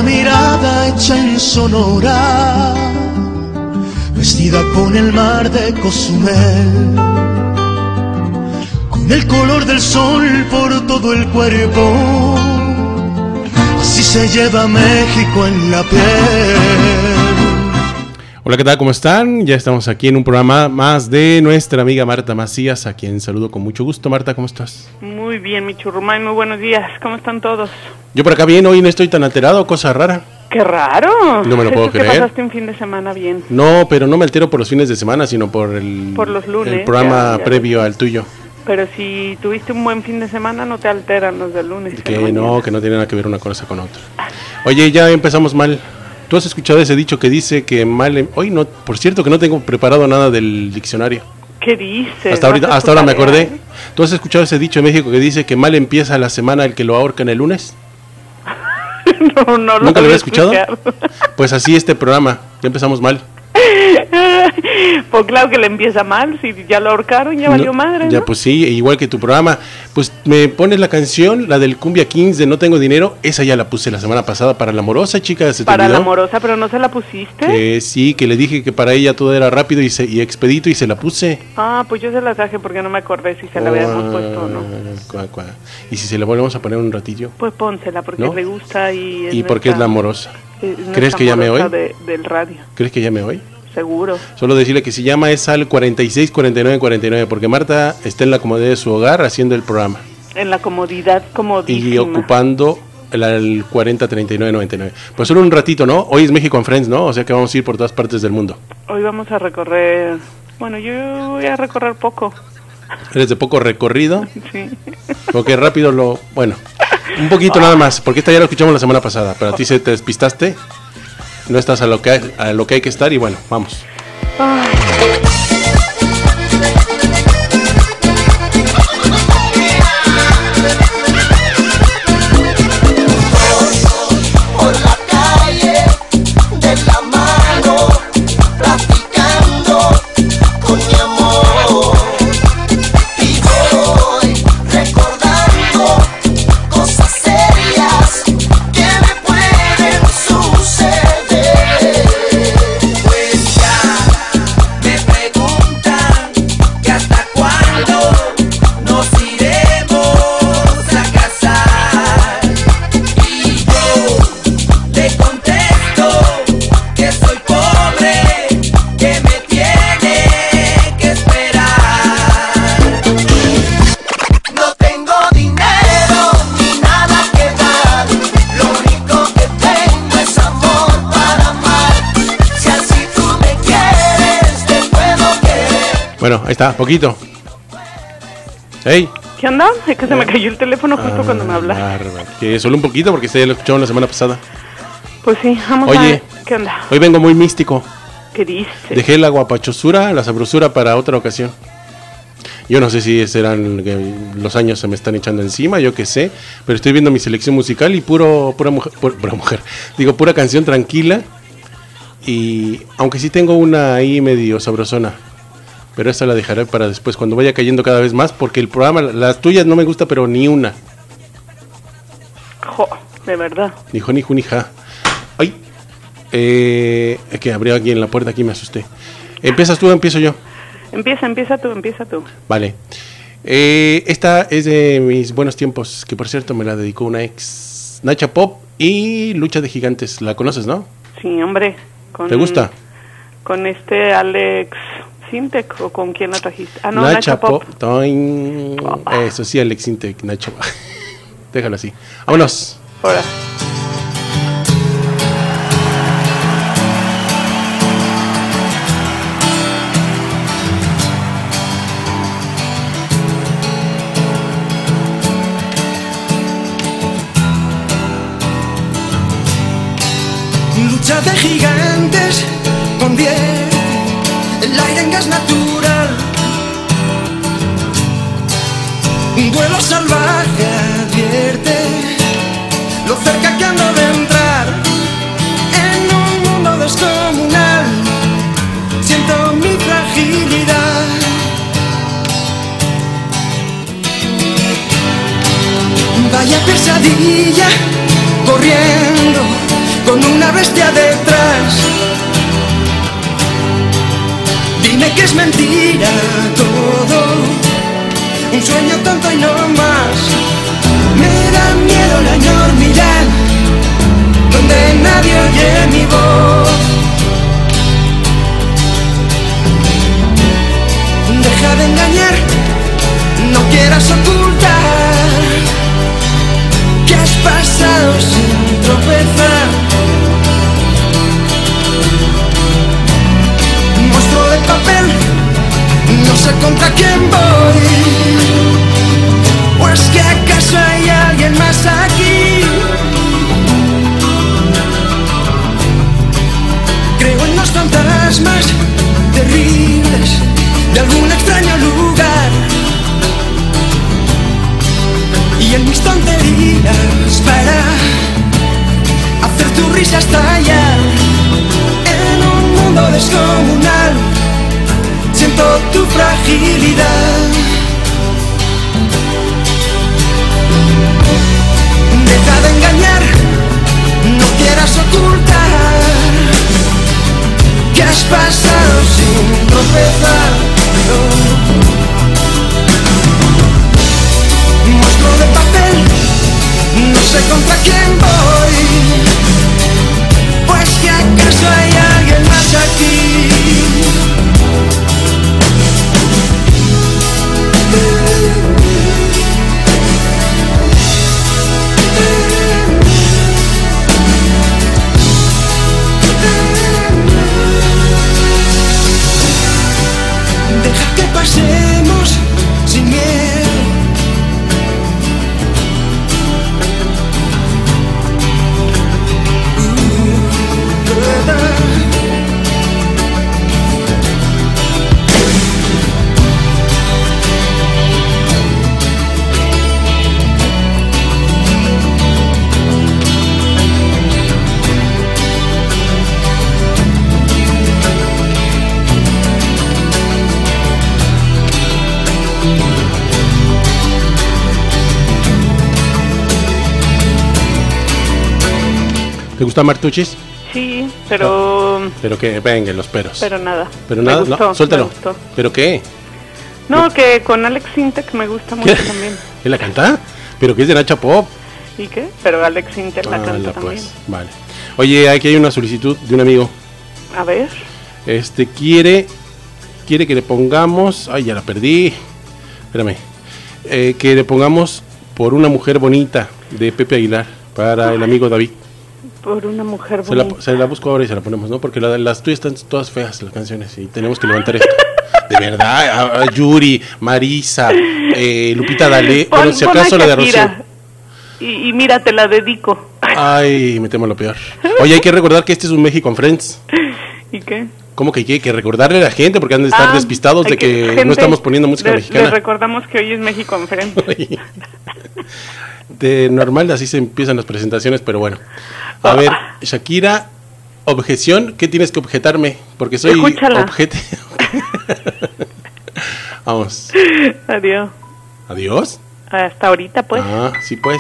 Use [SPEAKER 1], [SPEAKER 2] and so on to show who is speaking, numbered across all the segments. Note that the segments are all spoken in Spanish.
[SPEAKER 1] la mirada hecha en Sonora, vestida con el mar de Cozumel, con el color del sol por todo el cuerpo, así se lleva México en la piel.
[SPEAKER 2] Hola, ¿qué tal? ¿Cómo están? Ya estamos aquí en un programa más de nuestra amiga Marta Macías, a quien saludo con mucho gusto. Marta, ¿cómo estás?
[SPEAKER 3] Muy bien, mi churrumay, muy buenos días. ¿Cómo están todos?
[SPEAKER 2] Yo por acá bien, hoy no estoy tan alterado, cosa rara.
[SPEAKER 3] ¡Qué raro!
[SPEAKER 2] No me lo puedo creer.
[SPEAKER 3] ¿Pasaste un fin de semana bien?
[SPEAKER 2] No, pero no me altero por los fines de semana, sino por
[SPEAKER 3] los lunes,
[SPEAKER 2] el programa
[SPEAKER 3] ya
[SPEAKER 2] previo al tuyo.
[SPEAKER 3] Pero si tuviste un buen fin de semana, no te alteran los del lunes.
[SPEAKER 2] Que no tiene nada que ver una cosa con otra. Oye, ya empezamos mal. ¿Tú has escuchado ese dicho que dice que mal... Hoy no, por cierto que no tengo preparado nada del diccionario.
[SPEAKER 3] ¿Qué dices?
[SPEAKER 2] Hasta ahora me acordé. ¿Tú has escuchado ese dicho en México que dice que mal empieza la semana el que lo ahorcan el lunes?
[SPEAKER 3] No,
[SPEAKER 2] ¿Nunca lo había escuchado? Pues así este programa, ya empezamos mal.
[SPEAKER 3] Pues claro que le empieza mal, si ya lo ahorcaron, ya valió madre, ¿no?
[SPEAKER 2] Ya, pues sí, igual que tu programa. Pues me pones la canción, la del Cumbia Kings de No Tengo Dinero, esa ya la puse la semana pasada para la amorosa, chica. ¿Se te
[SPEAKER 3] para
[SPEAKER 2] olvidó?
[SPEAKER 3] La amorosa, pero no se la pusiste.
[SPEAKER 2] Que sí, que le dije que para ella todo era rápido y expedito y se la puse.
[SPEAKER 3] Ah, pues yo se la traje porque no me acordé si se la habíamos puesto o no.
[SPEAKER 2] Y si se la volvemos a poner un ratillo.
[SPEAKER 3] Pues pónsela porque
[SPEAKER 2] ¿no?
[SPEAKER 3] le gusta y
[SPEAKER 2] porque es la amorosa. ¿Crees que llame hoy?
[SPEAKER 3] Del radio.
[SPEAKER 2] ¿Crees que llame hoy?
[SPEAKER 3] Seguro.
[SPEAKER 2] Solo decirle que si llama es al 464949, porque Marta está en la comodidad de su hogar haciendo el programa.
[SPEAKER 3] En la comodidad comodísima.
[SPEAKER 2] Y ocupando el 403999. Pues solo un ratito, ¿no? Hoy es México and Friends, ¿no? O sea que vamos a ir por todas partes del mundo.
[SPEAKER 3] Hoy vamos a recorrer... Bueno, yo voy a recorrer poco.
[SPEAKER 2] ¿Eres de poco recorrido?
[SPEAKER 3] Sí.
[SPEAKER 2] Porque rápido Bueno, un poquito nada más, porque esta ya lo escuchamos la semana pasada, pero a ti se te despistaste. No estás a lo que hay que estar y bueno, vamos.
[SPEAKER 3] Ay.
[SPEAKER 4] Por la calle de la mano, platicando con mi amor, y voy recordando cosas serias que me pueden suceder. Pues ya me preguntan que hasta cuándo nos iremos a casar, y yo le contesto que soy pobre, que me tiene que esperar. No tengo dinero ni nada que dar, lo único que tengo es amor para amar. Si así tú me quieres, te puedo querer.
[SPEAKER 2] Bueno, ahí está, poquito. ¡Ey!
[SPEAKER 3] ¿Qué onda? Es que se me cayó el teléfono justo cuando me hablas.
[SPEAKER 2] Bárbaro. Que solo un poquito porque ya lo escucharon la semana pasada.
[SPEAKER 3] Pues sí, vamos a
[SPEAKER 2] Oye,
[SPEAKER 3] ver. ¿Qué onda?
[SPEAKER 2] hoy vengo muy místico.
[SPEAKER 3] ¿Qué dices?
[SPEAKER 2] Dejé la guapachosura, la sabrosura para otra ocasión. Yo no sé si serán que los años se me están echando encima, yo qué sé, pero estoy viendo mi selección musical y pura mujer, digo, pura canción tranquila. Y aunque sí tengo una ahí medio sabrosona, pero esa la dejaré para después, cuando vaya cayendo cada vez más, porque el programa, las tuyas no me gusta, pero ni una.
[SPEAKER 3] Jo, de verdad.
[SPEAKER 2] Ni jo, ni ju, ni ja. Ay, es que abrió aquí en la puerta, aquí me asusté. ¿Empiezas tú o empiezo yo?
[SPEAKER 3] Empieza tú.
[SPEAKER 2] Vale. Esta es de mis buenos tiempos, que por cierto me la dedicó una ex, Nacha Pop y Lucha de Gigantes. ¿La conoces, no?
[SPEAKER 3] Sí, hombre.
[SPEAKER 2] ¿Te gusta?
[SPEAKER 3] Con Alex Sintek, ¿o con quién la trajiste? Ah, no,
[SPEAKER 2] Nacha Pop.
[SPEAKER 3] Oh.
[SPEAKER 2] Eso sí, Alex Sintek, Nacho. Déjalo así. Vámonos.
[SPEAKER 3] Ahora.
[SPEAKER 1] Lucha de gigantes, convierte el aire en gas natural. Un duelo salvaje advierte lo cerca que ando de entrar en un mundo descomunal. Siento mi fragilidad. Vaya pesadilla, corriendo
[SPEAKER 5] con una bestia detrás. Dime que es mentira todo, un sueño tonto y no más. Me da miedo la enormidad, donde nadie oye mi voz. Deja de engañar, no quieras ocultar que has pasado sin tropezar. Monstruo de papel, no sé contra quién voy. ¿O es que acaso hay alguien más aquí? Creo en los fantasmas terribles de algún extraño lugar, y en mis tonterías para hacer tu risa estallar. En un mundo descomunal siento tu fragilidad. Deja de engañar, no quieras ocultar que has pasado sin tropezar. Monstruo de papel, no sé contra quién voy. Pues que acaso hay alguien más aquí. Deja que pasemos sin miedo.
[SPEAKER 2] ¿Te gusta Martuchis?
[SPEAKER 3] Sí, pero...
[SPEAKER 2] Pero que vengan los peros.
[SPEAKER 3] Pero nada.
[SPEAKER 2] Pero nada,
[SPEAKER 3] Me gustó,
[SPEAKER 2] no, suéltalo.
[SPEAKER 3] me gustó.
[SPEAKER 2] ¿Pero qué?
[SPEAKER 3] No, que con Alex Sintek me gusta mucho también.
[SPEAKER 2] ¿Él la canta? ¿Pero que es de Nacha Pop?
[SPEAKER 3] ¿Y qué? Pero Alex Sintek la canta
[SPEAKER 2] Anda,
[SPEAKER 3] también.
[SPEAKER 2] pues, vale. Oye, aquí hay una solicitud de un amigo.
[SPEAKER 3] A ver.
[SPEAKER 2] Quiere que le pongamos... Ay, ya la perdí. Espérame. Que le pongamos Por una mujer bonita de Pepe Aguilar para el amigo David.
[SPEAKER 3] Por una mujer bonita.
[SPEAKER 2] Se la busco ahora y se la ponemos, ¿no? Porque las tuyas están todas feas, las canciones, y tenemos que levantar esto. De verdad, a Yuri, Marisa, Lupita D'Alessio, bueno, si acaso la de Rocío.
[SPEAKER 3] Y mira, te la dedico.
[SPEAKER 2] Ay, me temo lo peor. Oye, hay que recordar que este es un México en Friends.
[SPEAKER 3] ¿Y qué?
[SPEAKER 2] ¿Cómo que hay que recordarle a la gente? Porque han de estar despistados de que gente, no estamos poniendo música mexicana.
[SPEAKER 3] Les recordamos que hoy es México en Friends.
[SPEAKER 2] De normal así se empiezan las presentaciones, pero bueno. A ver, Shakira, objeción, ¿qué tienes que objetarme? Porque soy objeto. Vamos.
[SPEAKER 3] Adiós.
[SPEAKER 2] ¿Adiós?
[SPEAKER 3] Hasta ahorita, pues.
[SPEAKER 2] Ah, sí, pues.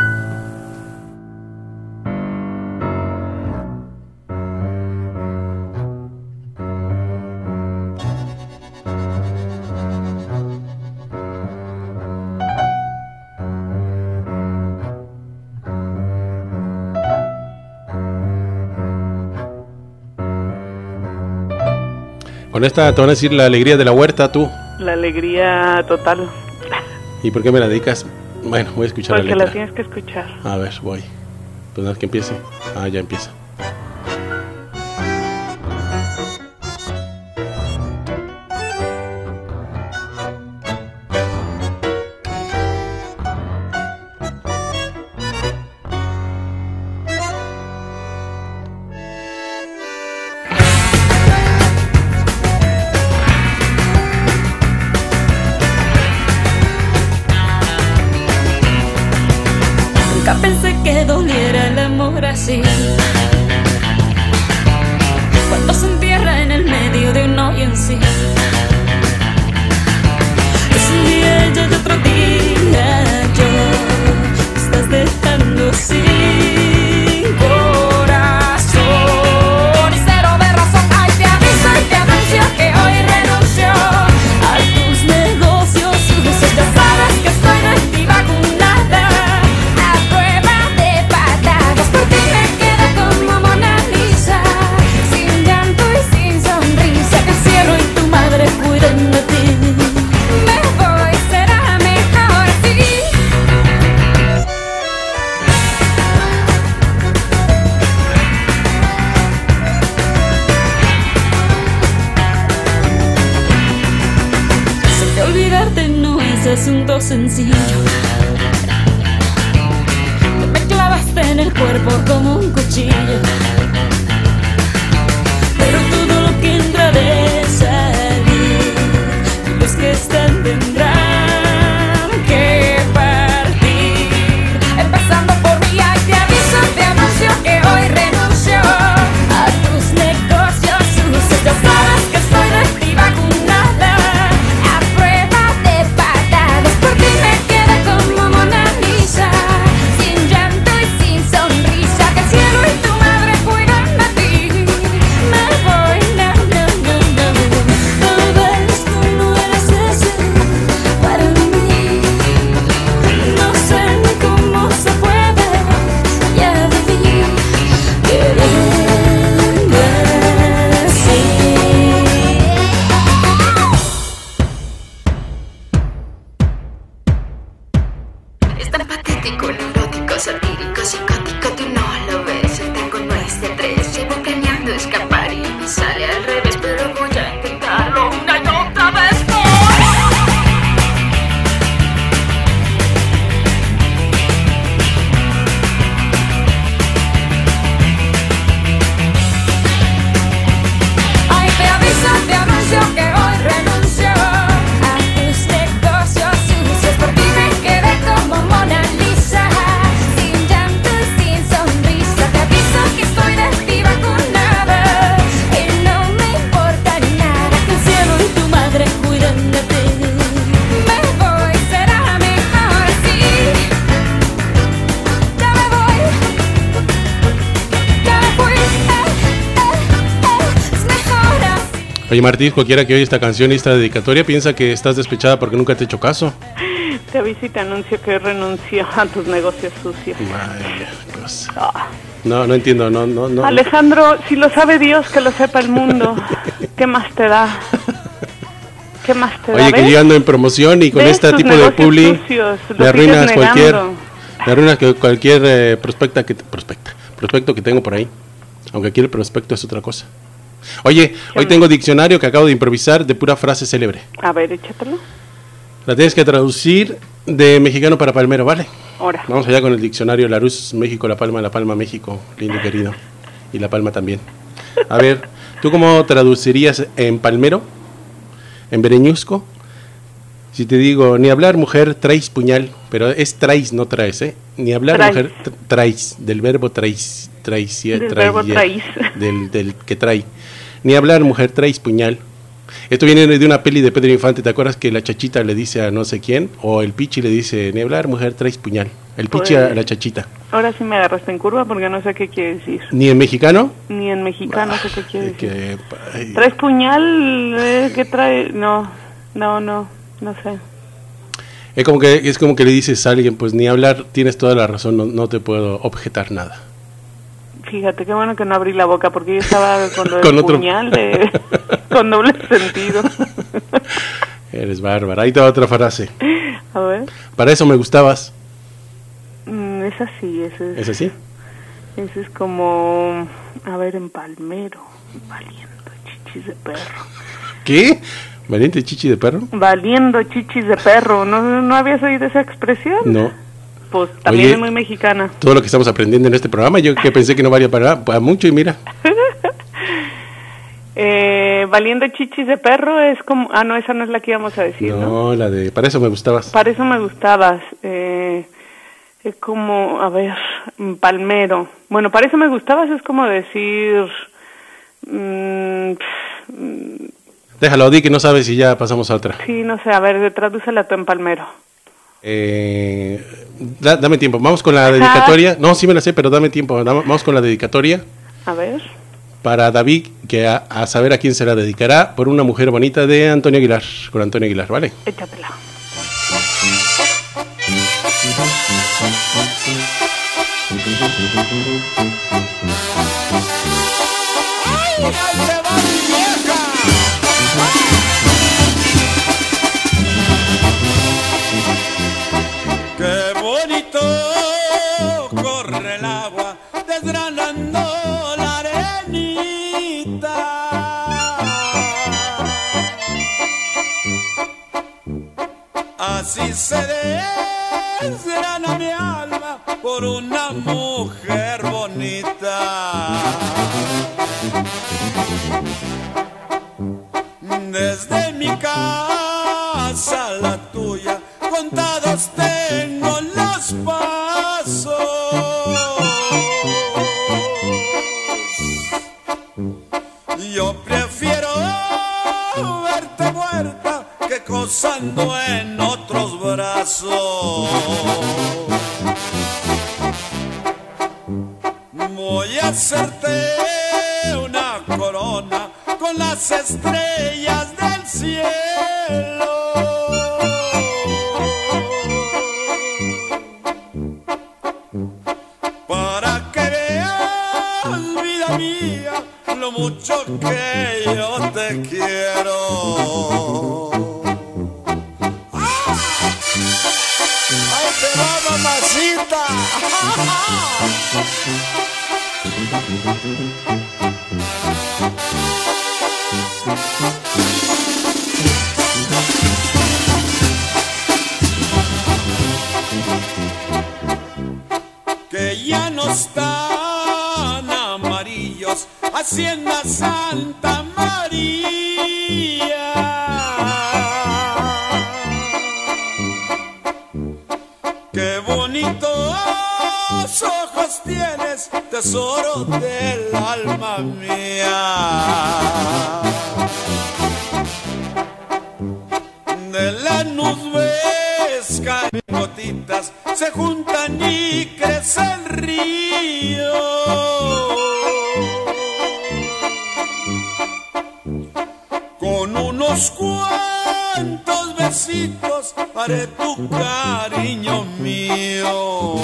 [SPEAKER 2] Con esta te van a decir la alegría de la huerta, tú.
[SPEAKER 3] La alegría total.
[SPEAKER 2] ¿Y por qué me la dedicas? Bueno, voy a escuchar
[SPEAKER 3] porque
[SPEAKER 2] la letra.
[SPEAKER 3] la tienes que escuchar.
[SPEAKER 2] A ver, voy. Pues nada, que empiece. Ah, ya empieza.
[SPEAKER 6] Pensé que doliera el amor así, cuando se entierra en el medio de un hoyo en sí. Es un día y otro día, yo estás dejando sin corazón. tanto sencillo. Me clavaste en el cuerpo como un cuchillo. Pero todo lo que entra de salir, los que están tendrán que partir. Empezando por mí, ay, te aviso, te anuncio que hoy renuncio a tus negocios sucios. Ya sabes que soy de ti vacunada, a prueba de patadas. Por ti me quedé como Mona Lisa, sin llanto y sin sonrisa. Que el cielo y tu madre cuidan de ti. Me voy, no, no, no, no. Tal vez tú no eres ese para mí. No sé ni cómo se puede ya vivir queriendo así. Es tan patético, neurótico, satírico, psicótico, tú no lo ves. El tango no es de tres, llevo planeando escapar y me sale al revés, pero voy a intentarlo una y otra vez. Ay, te aviso, te anuncio que hoy renuncio a tus negocios sucios. Por ti me quedé como Mona Lisa, sin llanto y sin sonrisa. Te aviso que estoy de ti vacunada y no me importa nada. Que el cielo y tu madre cuiden de ti. Me voy, será mejor así. Ya me voy, ya me fui. Es mejor así.
[SPEAKER 2] Oye, Martí, cualquiera que oye esta canción y esta dedicatoria piensa que estás despechada porque nunca te he hecho caso.
[SPEAKER 3] Te aviso y te anuncio que renuncio a tus negocios sucios.
[SPEAKER 2] Vaya cosa.
[SPEAKER 3] Ah.
[SPEAKER 2] No entiendo, no.
[SPEAKER 3] Alejandro, si lo sabe Dios, que lo sepa el mundo. ¿Qué más te da? ¿Qué más te da?
[SPEAKER 2] Oye, que
[SPEAKER 3] ¿Ves?
[SPEAKER 2] yo ando en promoción y con
[SPEAKER 3] ¿Ves
[SPEAKER 2] este
[SPEAKER 3] tus
[SPEAKER 2] tipo de
[SPEAKER 3] negocios
[SPEAKER 2] publi
[SPEAKER 3] sucios? Lo
[SPEAKER 2] me arruinas
[SPEAKER 3] sigues
[SPEAKER 2] cualquier,
[SPEAKER 3] negando.
[SPEAKER 2] me arruinas cualquier prospecto que tengo por ahí. Aunque aquí el prospecto es otra cosa. Oye, hoy tengo diccionario que acabo de improvisar de pura frase célebre.
[SPEAKER 3] A ver, échatelo.
[SPEAKER 2] La tienes que traducir de mexicano para palmero, ¿vale?
[SPEAKER 3] Ahora.
[SPEAKER 2] Vamos allá con el diccionario Larus, México, La Palma, México, lindo y querido. Y La Palma también. A ver, ¿tú cómo traducirías en palmero? ¿En bereñusco? Si te digo, ni hablar mujer, traes puñal, pero es traes, no traes, ¿eh? Ni hablar
[SPEAKER 3] Traes.
[SPEAKER 2] mujer, traes, del verbo traes,
[SPEAKER 3] Del verbo traes.
[SPEAKER 2] del que trae. Ni hablar mujer, traes puñal. Esto viene de una peli de Pedro Infante, ¿te acuerdas que la chachita le dice a no sé quién? O el pichi le dice, ni hablar mujer, traes puñal. El pichi
[SPEAKER 3] Pues-
[SPEAKER 2] a la chachita.
[SPEAKER 3] Ahora sí me agarraste en curva porque no sé qué quiere decir.
[SPEAKER 2] Ni en mexicano.
[SPEAKER 3] Ni en mexicano sé qué quiere decir.
[SPEAKER 2] Ay.
[SPEAKER 3] ¿Traes puñal? ¿Qué trae? No sé.
[SPEAKER 2] Es como que le dices a alguien, pues ni hablar, tienes toda la razón, no te puedo objetar nada.
[SPEAKER 3] Fíjate, qué bueno que no abrí la boca porque yo estaba con lo
[SPEAKER 2] Con
[SPEAKER 3] del
[SPEAKER 2] otro.
[SPEAKER 3] puñal con doble sentido.
[SPEAKER 2] Eres bárbara. Ahí te va otra frase.
[SPEAKER 3] A ver.
[SPEAKER 2] Para eso me gustabas.
[SPEAKER 3] Es así,
[SPEAKER 2] ¿Es así?
[SPEAKER 3] ese es como, a ver, en palmero, valiendo chichis de perro.
[SPEAKER 2] ¿Qué? ¿Valiente chichi de perro?
[SPEAKER 3] Valiendo chichis de perro, ¿no habías oído esa expresión?
[SPEAKER 2] No.
[SPEAKER 3] Pues también
[SPEAKER 2] Oye,
[SPEAKER 3] es muy mexicana.
[SPEAKER 2] Todo lo que estamos aprendiendo en este programa, yo que pensé que no valía para mucho y mira.
[SPEAKER 3] Valiendo chichis de perro es como, no, esa no es la que íbamos a decir, ¿no?
[SPEAKER 2] No, la de para eso me gustabas.
[SPEAKER 3] Para eso me gustabas. Es como, a ver, palmero. Bueno, para eso me gustabas es como decir...
[SPEAKER 2] Déjalo, di que no sabes y ya pasamos a otra.
[SPEAKER 3] sí, no sé, a ver, tradúcela tú en palmero.
[SPEAKER 2] Dame tiempo, vamos con la dedicatoria. No, sí me la sé, pero dame tiempo. Vamos con la dedicatoria
[SPEAKER 3] A ver.
[SPEAKER 2] para David, que a saber a quién se la dedicará, por una mujer bonita de Antonio Aguilar, con Antonio Aguilar, ¿vale?
[SPEAKER 3] Échatela.
[SPEAKER 7] Qué bonito corre el agua desgranando la arenita. Así se desgrana mi alma por una mujer bonita. Desde mi casa a la tuya, contados tengo los pasos. Yo prefiero verte muerta que gozando en otros brazos. Voy a hacerte una corona con las estrellas del cielo. Para que veas, vida mía, lo mucho que yo te quiero. ¡Ay, te va, mamacita! Que ya no están amarillos Hacienda Santa María. Qué bonitos ojos tienes, tesoro del alma mía. De la nubes caen gotitas, se juntan y crece el río. Con unos cuantos besitos haré tu cariño mío.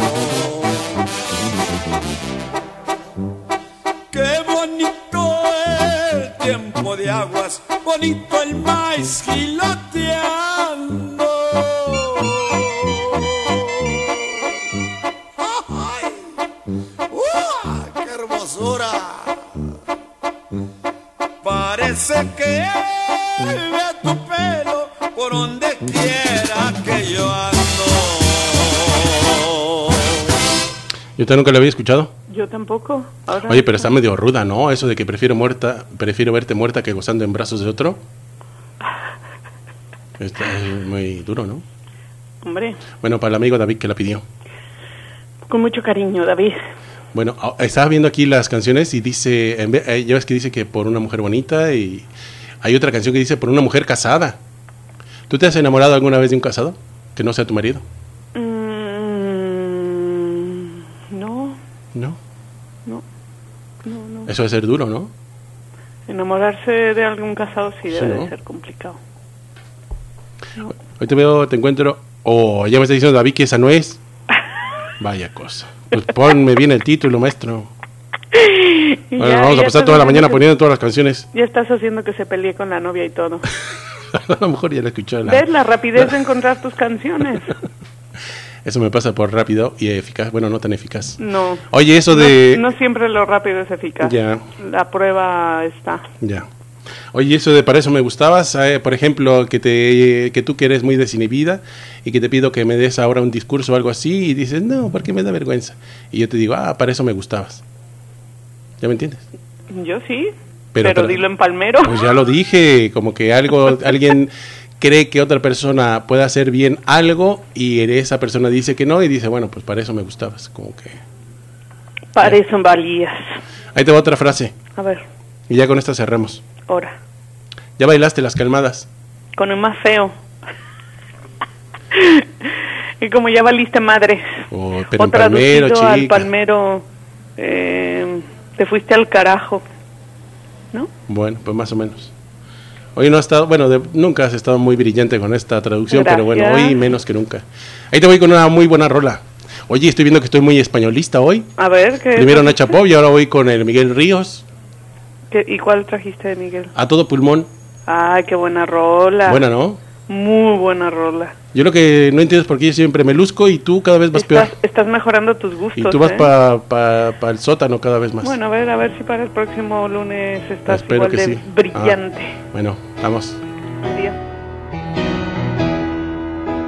[SPEAKER 7] Qué bonito el tiempo de aguas, bonito el maíz giloteando. ¡Ay! ¡Qué hermosura! Parece que vea tu pelo por donde quiera que yo ando.
[SPEAKER 2] Yo nunca lo había escuchado.
[SPEAKER 3] Yo tampoco. Ahora
[SPEAKER 2] Oye, pero está medio ruda, ¿no? Eso de que prefiero verte muerta que gozando en brazos de otro. Está muy duro, ¿no?
[SPEAKER 3] Hombre,
[SPEAKER 2] Bueno, para el amigo David que la pidió.
[SPEAKER 3] con mucho cariño, David.
[SPEAKER 2] Bueno, estaba viendo aquí las canciones y dice, ya ves que dice que por una mujer bonita, y hay otra canción que dice por una mujer casada. ¿Tú te has enamorado alguna vez de un casado que no sea tu marido?
[SPEAKER 3] No,
[SPEAKER 2] No.
[SPEAKER 3] no.
[SPEAKER 2] Eso debe ser duro, ¿no?
[SPEAKER 3] Enamorarse de algún casado sí
[SPEAKER 2] Sí,
[SPEAKER 3] debe
[SPEAKER 2] ¿no?
[SPEAKER 3] de ser complicado.
[SPEAKER 2] Hoy te encuentro. Oh, ya me está diciendo David que esa no es. Vaya cosa. Pues ponme bien el título, maestro.
[SPEAKER 3] Y
[SPEAKER 2] Bueno,
[SPEAKER 3] ya-
[SPEAKER 2] vamos a
[SPEAKER 3] ya
[SPEAKER 2] pasar
[SPEAKER 3] estás
[SPEAKER 2] toda la mañana
[SPEAKER 3] haciendo
[SPEAKER 2] poniendo todas las canciones.
[SPEAKER 3] Ya estás haciendo que se pelee con la novia y todo.
[SPEAKER 2] A lo mejor ya la escuchó.
[SPEAKER 3] ¿Ves la rapidez de encontrar tus canciones?
[SPEAKER 2] Eso me pasa por rápido y eficaz. Bueno, no tan eficaz.
[SPEAKER 3] No.
[SPEAKER 2] Oye, eso de...
[SPEAKER 3] No siempre lo rápido es eficaz.
[SPEAKER 2] Ya.
[SPEAKER 3] La prueba está.
[SPEAKER 2] Ya. Oye, eso de para eso me gustabas, por ejemplo, que tú que eres muy desinhibida y que te pido que me des ahora un discurso o algo así y dices, no, porque me da vergüenza. Y yo te digo, para eso me gustabas. ¿Ya me entiendes?
[SPEAKER 3] Yo sí,
[SPEAKER 2] Pero
[SPEAKER 3] pero dilo en palmero.
[SPEAKER 2] Pues ya lo dije, como que alguien cree que otra persona puede hacer bien algo y esa persona dice que no y dice, bueno, pues para eso me gustabas. Como que...
[SPEAKER 3] Para eso valías.
[SPEAKER 2] Ahí te va otra frase
[SPEAKER 3] A ver,
[SPEAKER 2] y ya con esta cerramos.
[SPEAKER 3] ahora.
[SPEAKER 2] Ya bailaste las calmadas.
[SPEAKER 3] Con el más feo. Y como ya valiste madre.
[SPEAKER 2] Pero
[SPEAKER 3] O
[SPEAKER 2] en palmero,
[SPEAKER 3] traducido al
[SPEAKER 2] chica.
[SPEAKER 3] palmero, te fuiste al carajo. ¿No?
[SPEAKER 2] Bueno, pues más o menos. Hoy no has estado, bueno, nunca has estado muy brillante con esta traducción, pero bueno,
[SPEAKER 3] Gracias.
[SPEAKER 2] hoy menos que nunca. Ahí te voy con una muy buena rola. Oye, estoy viendo que estoy muy españolista hoy.
[SPEAKER 3] A ver, ¿qué?
[SPEAKER 2] Primero Nacha Pop y ahora voy con el Miguel Ríos.
[SPEAKER 3] ¿Y cuál trajiste de Miguel?
[SPEAKER 2] A todo pulmón.
[SPEAKER 3] Ay, qué buena rola.
[SPEAKER 2] Buena, ¿no?
[SPEAKER 3] Muy buena rola.
[SPEAKER 2] Yo lo que no entiendo es por qué yo siempre me luzco y tú cada vez vas peor.
[SPEAKER 3] Estás mejorando tus gustos.
[SPEAKER 2] Y tú vas
[SPEAKER 3] ¿eh?
[SPEAKER 2] para el sótano cada vez más.
[SPEAKER 3] Bueno, a ver si para el próximo lunes estás
[SPEAKER 2] Espero
[SPEAKER 3] igual
[SPEAKER 2] que
[SPEAKER 3] de
[SPEAKER 2] sí.
[SPEAKER 3] brillante.
[SPEAKER 2] Bueno, vamos.
[SPEAKER 3] Adiós.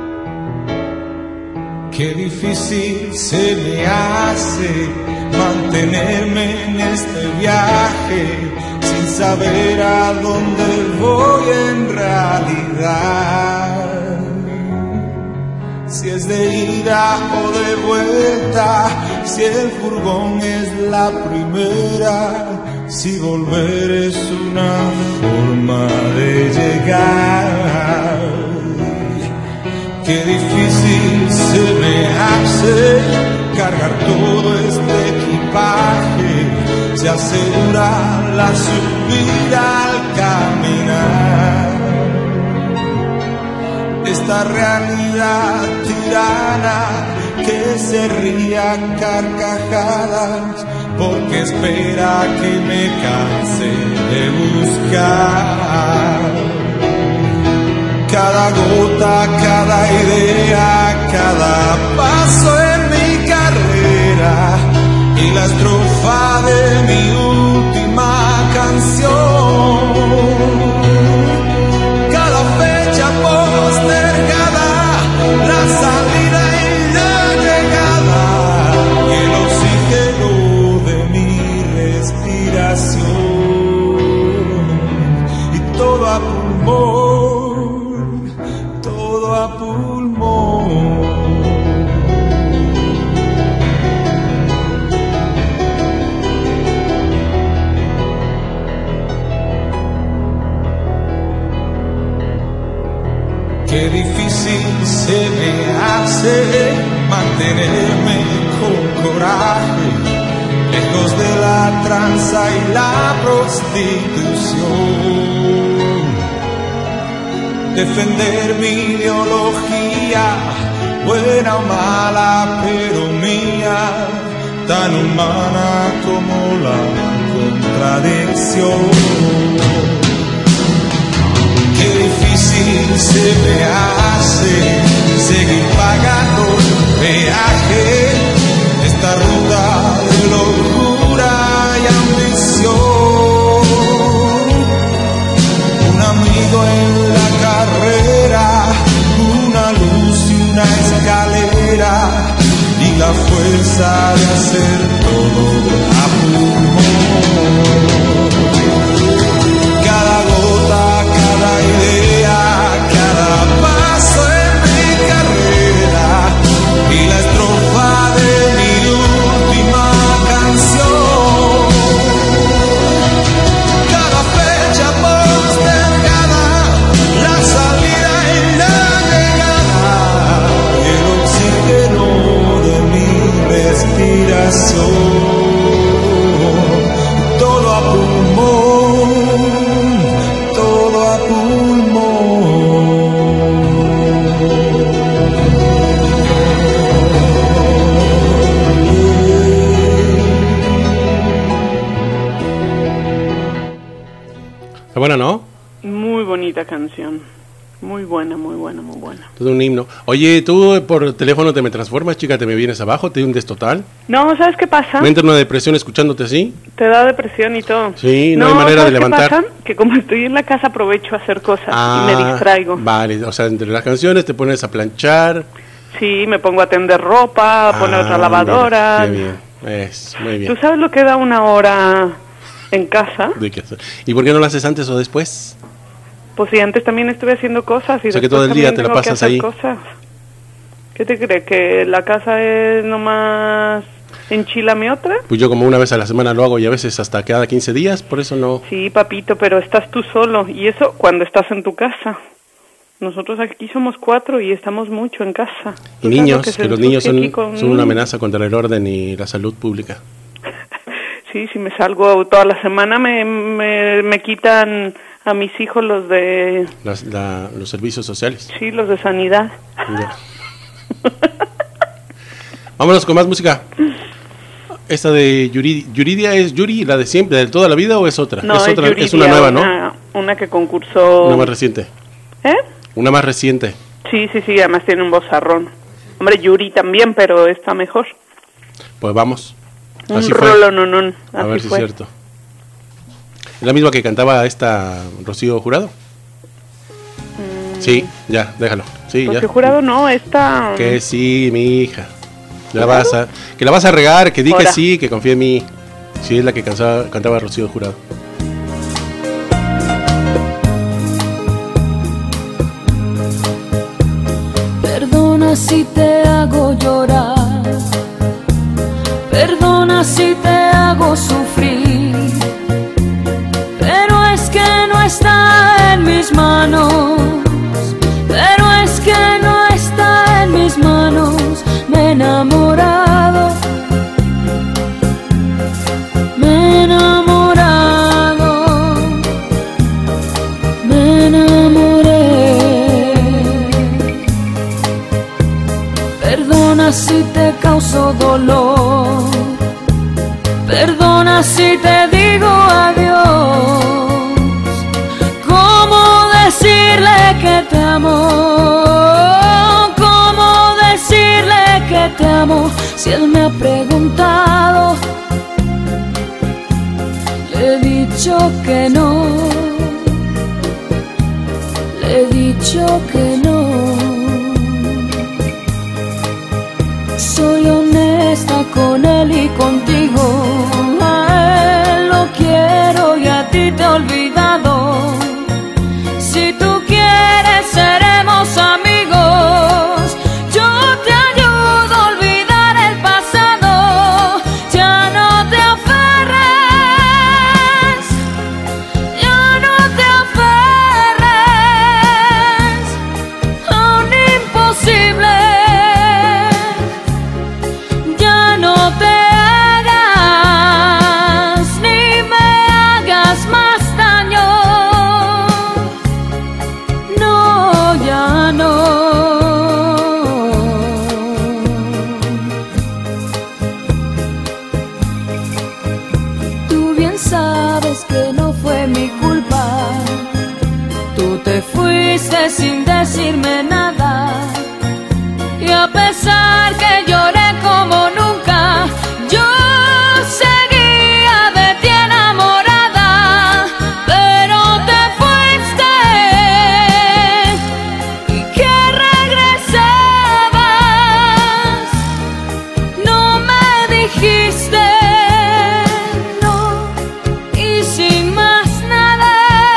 [SPEAKER 8] Qué difícil se me hace mantenerme en este viaje sin saber a dónde voy en realidad. Si es de ida o de vuelta, si el furgón es la primera, si volver es una forma de llegar. Qué difícil se me hace cargar todo este equipaje, se hace dura la subida al caminar. Esta realidad tirana que se ríe a carcajadas porque espera que me canse de buscar. Cada gota, cada idea, cada paso en mi carrera y la estrofa de mi última canción. Cada fecha postergada, la salida y la llegada y el oxígeno de mi respiración. Y todo a pulmón, todo a pulmón. Qué difícil se me hace mantenerme con coraje, lejos de la tranza y la prostitución. Defender mi ideología, buena o mala, pero mía, tan humana como la contradicción. Qué difícil se me hace seguir pagando peaje, esta ruta de locura y ambición. Un amigo en la carrera, una luz y una escalera, y la fuerza de hacer todo a pulmón. Cada gota, cada idea, cada paso en mi carrera y la estrofa de mi última canción. Cada fecha postergada, la salida y la llegada y el oxígeno de mi respiración. Todo a pulmón, todo a
[SPEAKER 2] Está buena, ¿no?
[SPEAKER 3] Muy bonita canción. Muy buena, muy buena, muy buena.
[SPEAKER 2] Todo un himno. Oye, ¿tú por teléfono te me transformas, chica? ¿Te me vienes abajo? ¿Te hundes total?
[SPEAKER 3] No, ¿sabes qué pasa?
[SPEAKER 2] ¿Me entra una depresión escuchándote así?
[SPEAKER 3] Te da depresión y todo.
[SPEAKER 2] Sí, no hay manera de
[SPEAKER 3] ¿sabes qué
[SPEAKER 2] levantar.
[SPEAKER 3] pasa? Que como estoy en la casa aprovecho a hacer cosas y me distraigo.
[SPEAKER 2] Vale, o sea, entre las canciones te pones a planchar.
[SPEAKER 3] Sí, me pongo a tender ropa, a poner otra lavadora.
[SPEAKER 2] Mira, qué bien. Muy bien.
[SPEAKER 3] ¿Tú sabes lo que da una hora en casa?
[SPEAKER 2] ¿De qué hacer? ¿Y por qué no lo haces antes o después?
[SPEAKER 3] Pues sí, antes también estuve haciendo cosas y
[SPEAKER 2] O sea, que
[SPEAKER 3] después
[SPEAKER 2] todo el día
[SPEAKER 3] también
[SPEAKER 2] te la
[SPEAKER 3] tengo que
[SPEAKER 2] pasas
[SPEAKER 3] hacer
[SPEAKER 2] ahí.
[SPEAKER 3] cosas. ¿Qué te crees? ¿Que la casa es nomás enchilame otra?
[SPEAKER 2] Pues yo como una vez a la semana lo hago y a veces hasta cada 15 días, por eso no...
[SPEAKER 3] Sí, papito, pero estás tú solo y eso cuando estás en tu casa. Nosotros aquí somos 4 y estamos mucho en casa.
[SPEAKER 2] Y
[SPEAKER 3] ¿Tú sabes
[SPEAKER 2] niños,
[SPEAKER 3] lo se
[SPEAKER 2] que los niños
[SPEAKER 3] ensucia aquí con
[SPEAKER 2] son una amenaza contra el orden y la salud pública.
[SPEAKER 3] Sí, si me salgo toda la semana me quitan a mis hijos los de...
[SPEAKER 2] Los servicios sociales.
[SPEAKER 3] Sí, los de sanidad.
[SPEAKER 2] Ya. Vámonos con más música. ¿Esta de Yuridia es Yuri, la de siempre, de toda la vida o es otra?
[SPEAKER 3] No,
[SPEAKER 2] es otra,
[SPEAKER 3] Yuridia,
[SPEAKER 2] es una nueva, ¿no?
[SPEAKER 3] Una que concursó...
[SPEAKER 2] Una más reciente.
[SPEAKER 3] ¿Eh?
[SPEAKER 2] Una más reciente.
[SPEAKER 3] Sí, además tiene un vozarrón. Hombre, Yuri también, pero está mejor.
[SPEAKER 2] Pues vamos.
[SPEAKER 3] Un
[SPEAKER 2] Así fue.
[SPEAKER 3] rolononón.
[SPEAKER 2] A ver si
[SPEAKER 3] fue.
[SPEAKER 2] es cierto. ¿Es la misma que cantaba esta Rocío Jurado? Sí, ya, déjalo. Sí,
[SPEAKER 3] Porque
[SPEAKER 2] ya.
[SPEAKER 3] Jurado no, esta...
[SPEAKER 2] Que sí, mi hija. Que la vas a regar, que di que
[SPEAKER 3] Ahora.
[SPEAKER 2] sí, que confíe en mí. Sí, es la que cantaba Rocío Jurado.
[SPEAKER 6] Perdona si te hago llorar, perdona si te hago sufrir, pero es que no está en mis manos, pero es que no está en mis manos. Me he enamorado, me he enamorado, me enamoré. Perdona si te causo dolor, perdona si te digo adiós. ¿Cómo decirle que te amo? ¿Cómo decirle que te amo? Si él me ha preguntado, le he dicho que no, le he dicho que no. Soy honesta con él y contigo. A él lo quiero y a ti te he olvidado. Si tú quieres seremos amigos. Yo te ayudo a olvidar el pasado. Ya no te aferres, ya no te aferres a un imposible. Ya no te hagas ni me hagas más daño. No, ya no. Tú bien sabes que no fue mi culpa. Tú te fuiste sin decirme nada. Y a pesar que lloré como nunca, yo seguía de ti enamorada. Pero te fuiste y que regresabas. No me dijiste no y sin más nada.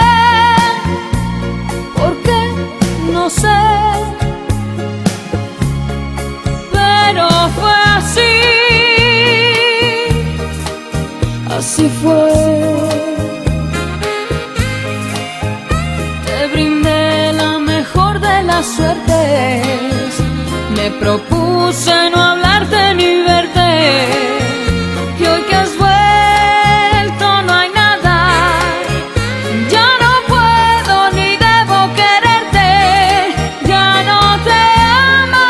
[SPEAKER 6] ¿Por qué? No sé. Pero fue así, así fue. Te brindé la mejor de las suertes. Me propuse no hablarte ni verte. Y hoy que has vuelto no hay nada. Ya no puedo ni debo quererte. Ya no te amo.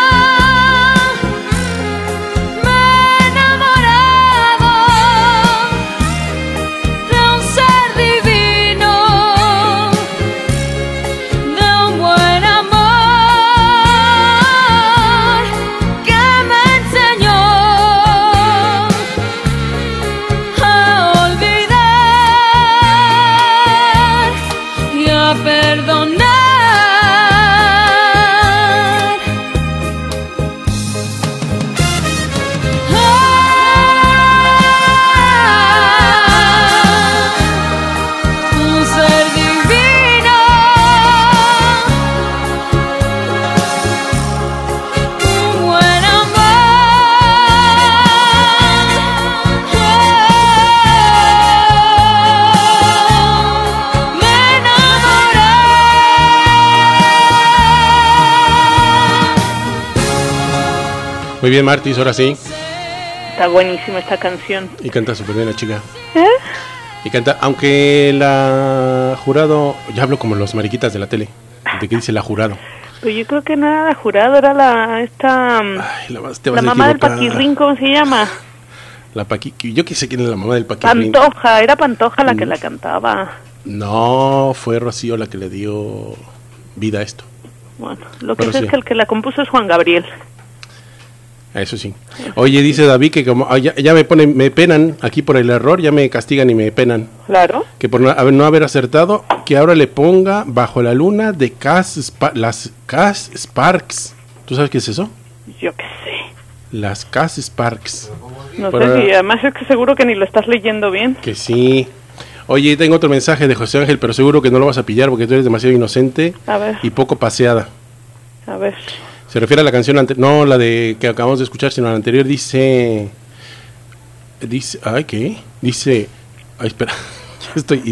[SPEAKER 6] Me he enamorado de un ser divino, de un buen amor que me enseñó a olvidar y a perdonar. Un ser divino, un buen amor. Me enamoré.
[SPEAKER 2] Muy bien, Martis, ahora sí.
[SPEAKER 3] Está buenísima esta canción.
[SPEAKER 2] Y canta súper bien la chica.
[SPEAKER 3] ¿Eh?
[SPEAKER 2] Y canta, aunque la Jurado, ya hablo como los mariquitas de la tele, de que dice la Jurado.
[SPEAKER 3] Pero yo creo que no era la Jurado, era la esta
[SPEAKER 2] Ay, te vas
[SPEAKER 3] la
[SPEAKER 2] a
[SPEAKER 3] mamá del
[SPEAKER 2] equivocar.
[SPEAKER 3] Paquirrín, ¿cómo se llama?
[SPEAKER 2] La yo que sé quién es la mamá del Paquirrín.
[SPEAKER 3] Pantoja, era Pantoja la que la cantaba.
[SPEAKER 2] No, fue Rocío la que le dio vida a esto.
[SPEAKER 3] Bueno, lo que
[SPEAKER 2] Pero
[SPEAKER 3] sé
[SPEAKER 2] sí.
[SPEAKER 3] es que el que la compuso es Juan Gabriel.
[SPEAKER 2] Eso sí. Oye, dice David que como ya me penan aquí por el error, ya me castigan y me penan.
[SPEAKER 3] Claro.
[SPEAKER 2] Que por no haber acertado, que ahora le ponga Bajo la Luna de las Cass Sparks. ¿Tú sabes qué es eso?
[SPEAKER 3] Yo qué sé.
[SPEAKER 2] Las Cass Sparks.
[SPEAKER 3] No sé si, además es que seguro que ni lo estás leyendo bien.
[SPEAKER 2] Que sí. Oye, tengo otro mensaje de José Ángel, pero seguro que no lo vas a pillar porque tú eres demasiado inocente y poco paseada.
[SPEAKER 3] A ver.
[SPEAKER 2] Se refiere a la canción no la de que acabamos de escuchar, sino a la anterior. Dice, ay, ¿qué? Dice, ay, espera, y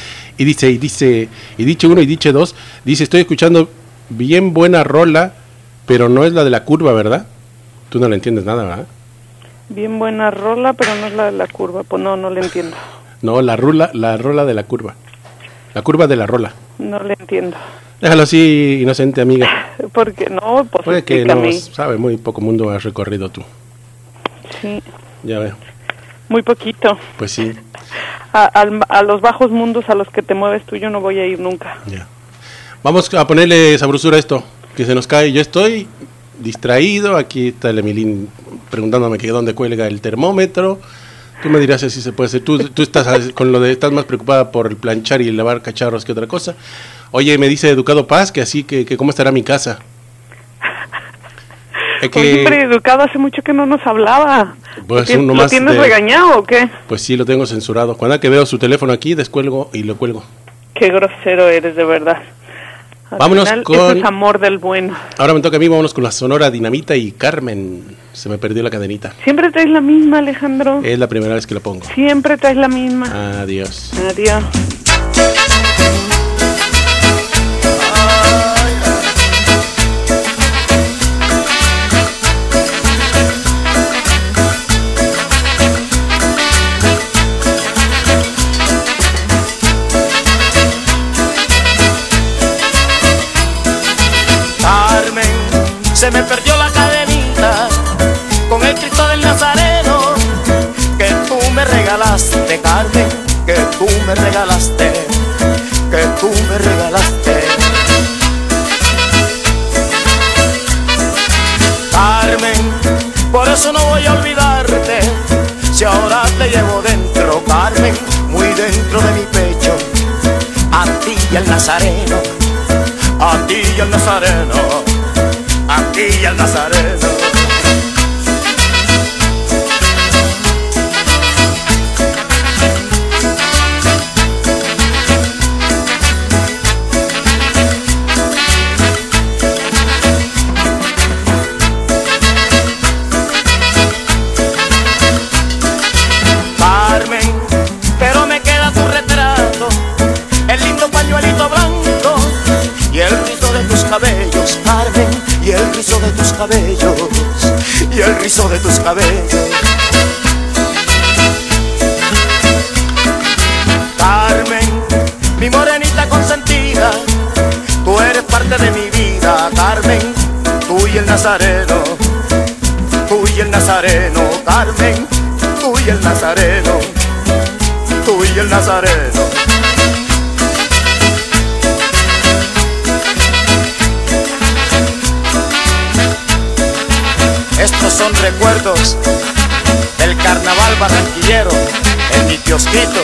[SPEAKER 2] dice uno y dice dos. Dice, estoy escuchando bien buena rola, pero no es la de la curva, ¿verdad? Tú no le entiendes nada, ¿verdad?
[SPEAKER 3] Bien buena rola, pero no es la de la curva. Pues no le entiendo.
[SPEAKER 2] No, la rola de la curva. La curva de la rola.
[SPEAKER 3] No le entiendo.
[SPEAKER 2] Déjalo así, inocente amiga.
[SPEAKER 3] Porque no, pues
[SPEAKER 2] puede que no sabe, muy poco mundo has recorrido tú.
[SPEAKER 3] Sí.
[SPEAKER 2] Ya veo.
[SPEAKER 3] Muy poquito.
[SPEAKER 2] Pues sí.
[SPEAKER 3] A los bajos mundos a los que te mueves tú yo no voy a ir nunca.
[SPEAKER 2] Ya. Vamos a ponerle sabrosura a esto, que se nos cae. Yo estoy distraído, aquí está el Emilín preguntándome que dónde cuelga el termómetro. Tú me dirás si se puede hacer. Tú estás con estás más preocupada por el planchar y lavar cacharros que otra cosa. Oye, me dice Educado Paz que así que cómo estará mi casa.
[SPEAKER 3] Siempre Educado, hace mucho que no nos hablaba.
[SPEAKER 2] Pues
[SPEAKER 3] ¿Lo tienes regañado o qué?
[SPEAKER 2] Pues sí, lo tengo censurado. Cuando que veo su teléfono aquí, descuelgo y lo cuelgo.
[SPEAKER 3] Qué grosero eres, de verdad.
[SPEAKER 2] Vámonos con...
[SPEAKER 3] Eso es amor del bueno.
[SPEAKER 2] Ahora me toca a mí, vámonos con la Sonora Dinamita y Carmen. Se me perdió la cadenita.
[SPEAKER 3] Siempre traes la misma, Alejandro.
[SPEAKER 2] Es la primera vez que la pongo.
[SPEAKER 3] Siempre traes la misma.
[SPEAKER 2] Adiós.
[SPEAKER 3] Adiós.
[SPEAKER 9] Se me perdió la cadenita con el Cristo del Nazareno que tú me regalaste, Carmen, que tú me regalaste, que tú me regalaste. Carmen, por eso no voy a olvidarte, si ahora te llevo dentro, Carmen, muy dentro de mi pecho, a ti y al Nazareno, a ti y al Nazareno. Aquí y al Nazareno. Carmen, pero me queda tu retrato, el lindo pañuelito blanco y el rizo de tus cabellos, Carmen, y el rizo de tus cabellos, y el rizo de tus cabellos. Carmen, mi morenita consentida, tú eres parte de mi vida, Carmen, tú y el Nazareno, tú y el Nazareno, Carmen, tú y el Nazareno, tú y el Nazareno. Estos son recuerdos del carnaval barranquillero en mi kiosquito.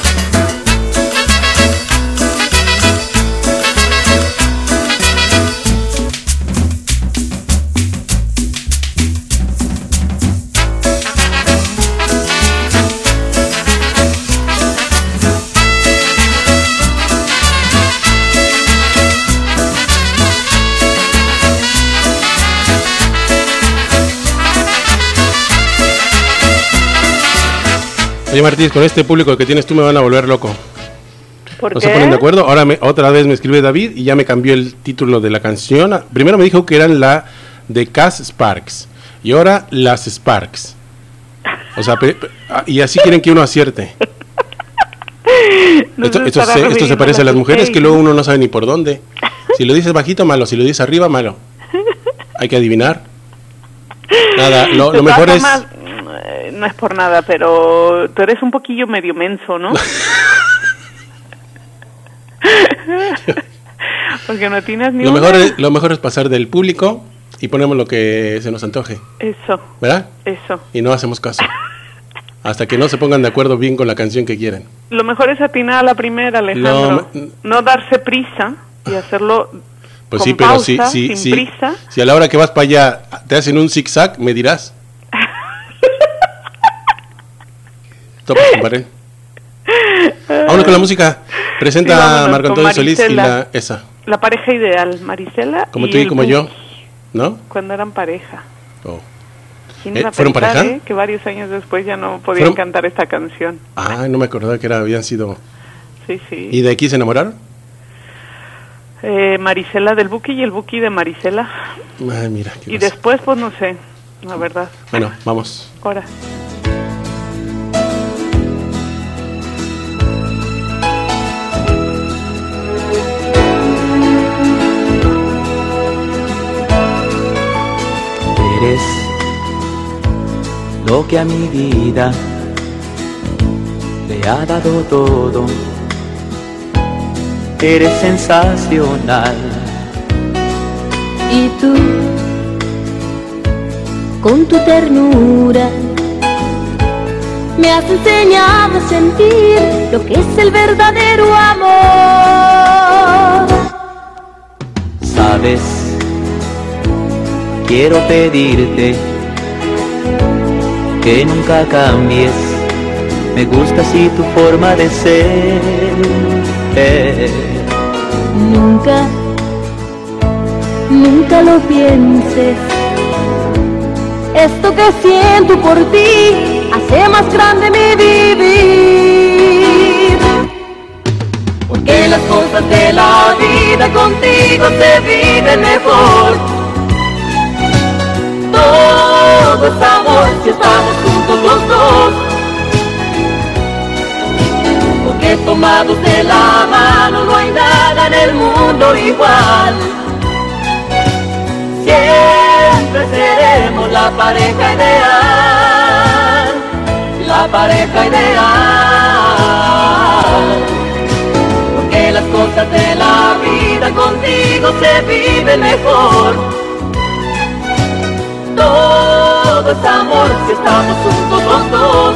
[SPEAKER 2] Oye, Martínez, con este público que tienes tú me van a volver loco.
[SPEAKER 3] ¿Por
[SPEAKER 2] ¿No
[SPEAKER 3] qué?
[SPEAKER 2] se ponen de acuerdo? Ahora otra vez me escribe David y ya me cambió el título de la canción. Primero me dijo que eran la de Cass Sparks y ahora las Sparks. O sea, y así quieren que uno acierte. Esto se parece a las mujeres que luego uno no sabe ni por dónde. Si lo dices bajito, malo. Si lo dices arriba, malo. Hay que adivinar. Nada, lo mejor es...
[SPEAKER 3] No es por nada, pero tú eres un poquillo medio menso, ¿no? Porque no tienes ni
[SPEAKER 2] lo mejor es pasar del público y ponemos lo que se nos antoje.
[SPEAKER 3] Eso.
[SPEAKER 2] ¿Verdad?
[SPEAKER 3] Eso.
[SPEAKER 2] Y no hacemos caso. Hasta que no se pongan de acuerdo bien con la canción que quieren.
[SPEAKER 3] Lo mejor es atinar a la primera, Alejandro. No darse prisa y hacerlo
[SPEAKER 2] pues
[SPEAKER 3] con
[SPEAKER 2] sí, pero
[SPEAKER 3] pausa,
[SPEAKER 2] sin
[SPEAKER 3] prisa.
[SPEAKER 2] Si a la hora que vas para allá te hacen un zigzag, me dirás. Topas, compadre. Vámonos con la música. Presenta
[SPEAKER 3] Sí,
[SPEAKER 2] a Marco Antonio Solís y esa.
[SPEAKER 3] La pareja ideal, Marisela.
[SPEAKER 2] Como
[SPEAKER 3] y
[SPEAKER 2] tú y como yo, ¿no?
[SPEAKER 3] Cuando eran pareja.
[SPEAKER 2] Oh.
[SPEAKER 3] ¿Quién iba a
[SPEAKER 2] ¿Fueron
[SPEAKER 3] pensar,
[SPEAKER 2] pareja?
[SPEAKER 3] que varios años después ya no podían cantar esta canción?
[SPEAKER 2] Ah, no me acordaba que habían sido.
[SPEAKER 3] Sí, sí.
[SPEAKER 2] ¿Y de aquí se enamoraron?
[SPEAKER 3] Marisela del Buki y el Buki de Marisela.
[SPEAKER 2] Ay, mira.
[SPEAKER 3] Y después, pues no sé, la verdad.
[SPEAKER 2] Bueno, vamos.
[SPEAKER 3] Ahora.
[SPEAKER 10] Eres lo que a mi vida le ha dado todo. Eres sensacional.
[SPEAKER 11] Y tú, con tu ternura, me has enseñado a sentir lo que es el verdadero amor.
[SPEAKER 10] Sabes, quiero pedirte que nunca cambies. Me gusta así tu forma de ser.
[SPEAKER 11] Nunca, nunca lo pienses. Esto que siento por ti hace más grande mi vivir.
[SPEAKER 6] Porque las cosas de la vida contigo se viven mejor. Todo es amor si estamos juntos los dos. Porque tomados de la mano no hay nada en el mundo igual. Siempre seremos la pareja ideal. La pareja ideal. Porque las cosas de la vida contigo se viven mejor. Todo es amor si estamos juntos los dos.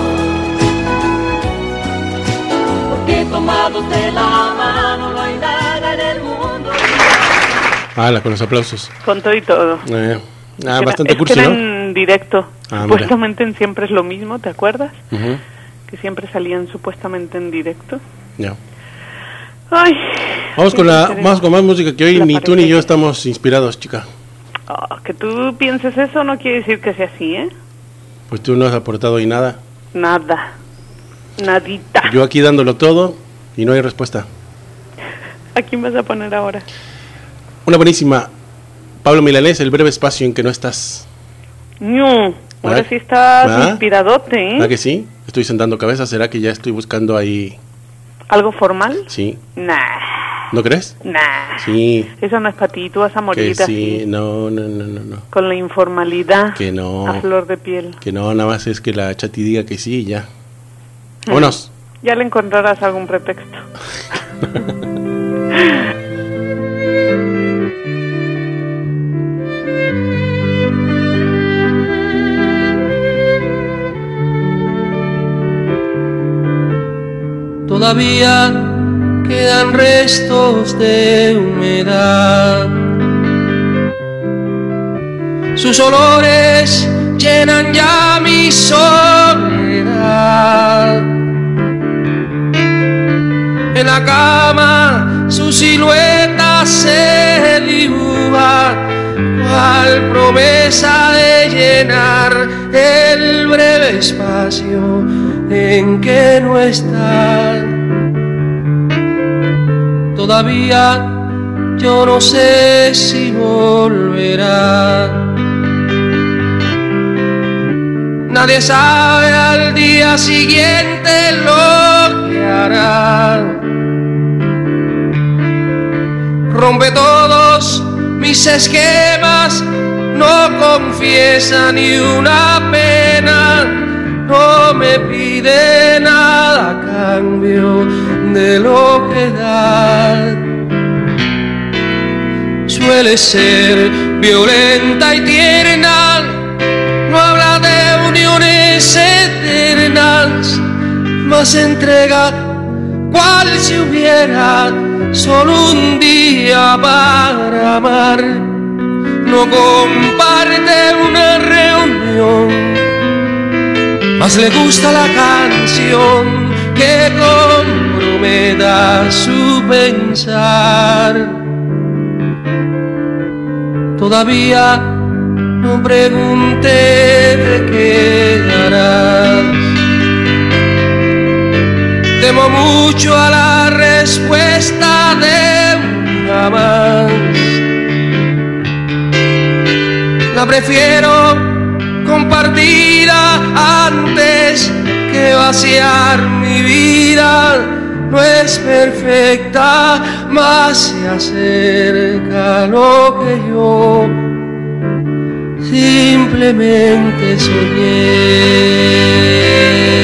[SPEAKER 6] Porque tomados de la mano no hay nada en el mundo.
[SPEAKER 2] Con los aplausos.
[SPEAKER 3] Con todo y todo.
[SPEAKER 2] Bastante cursi,
[SPEAKER 3] era
[SPEAKER 2] ¿no?
[SPEAKER 3] en directo.
[SPEAKER 2] Mira.
[SPEAKER 3] Supuestamente en Siempre es lo mismo, ¿te acuerdas?
[SPEAKER 2] Uh-huh.
[SPEAKER 3] Que siempre salían supuestamente en directo.
[SPEAKER 2] Ya.
[SPEAKER 3] Ay.
[SPEAKER 2] Vamos con más música, que hoy ni tú ni yo estamos inspirados, chica.
[SPEAKER 3] Que tú pienses eso no quiere decir que sea así, ¿eh?
[SPEAKER 2] Pues tú no has aportado hoy nada.
[SPEAKER 3] Nada. Nadita.
[SPEAKER 2] Yo aquí dándolo todo y no hay respuesta.
[SPEAKER 3] ¿A quién vas a poner ahora?
[SPEAKER 2] Una buenísima. Pablo Milanés, El breve espacio en que no estás.
[SPEAKER 3] No, ahora sí estás inspiradote, ¿eh?
[SPEAKER 2] ¿Verdad que sí? Estoy sentando cabeza. ¿Será que ya estoy buscando ahí
[SPEAKER 3] algo formal?
[SPEAKER 2] Sí.
[SPEAKER 3] Nah.
[SPEAKER 2] ¿No crees?
[SPEAKER 3] Nah.
[SPEAKER 2] Sí.
[SPEAKER 3] Eso no es para ti, tú vas a morir
[SPEAKER 2] que
[SPEAKER 3] así.
[SPEAKER 2] Sí, no.
[SPEAKER 3] Con la informalidad.
[SPEAKER 2] Que no.
[SPEAKER 3] A flor de piel.
[SPEAKER 2] Que no, nada más es que la chati diga que sí y ya. Vámonos.
[SPEAKER 3] Ya le encontrarás algún pretexto.
[SPEAKER 12] Todavía quedan restos de humedad. Sus olores llenan ya mi soledad. En la cama su silueta se dibuja, cual promesa de llenar el breve espacio en que no está. Todavía yo no sé si volverá. Nadie sabe al día siguiente lo que hará. Rompe todos mis esquemas, no confiesa ni una pena, no me pide nada a cambio de lo que da. Su suele ser violenta y tierna, no habla de uniones eternas, mas entrega cual si hubiera solo un día para amar. No comparte una reunión, mas le gusta la canción que comprometa su pensar. Todavía no pregunté de qué harás. Temo mucho a la respuesta de un jamás. La prefiero compartida antes que vaciar mi vida. No es perfecta, mas se acerca a lo que yo simplemente soñé.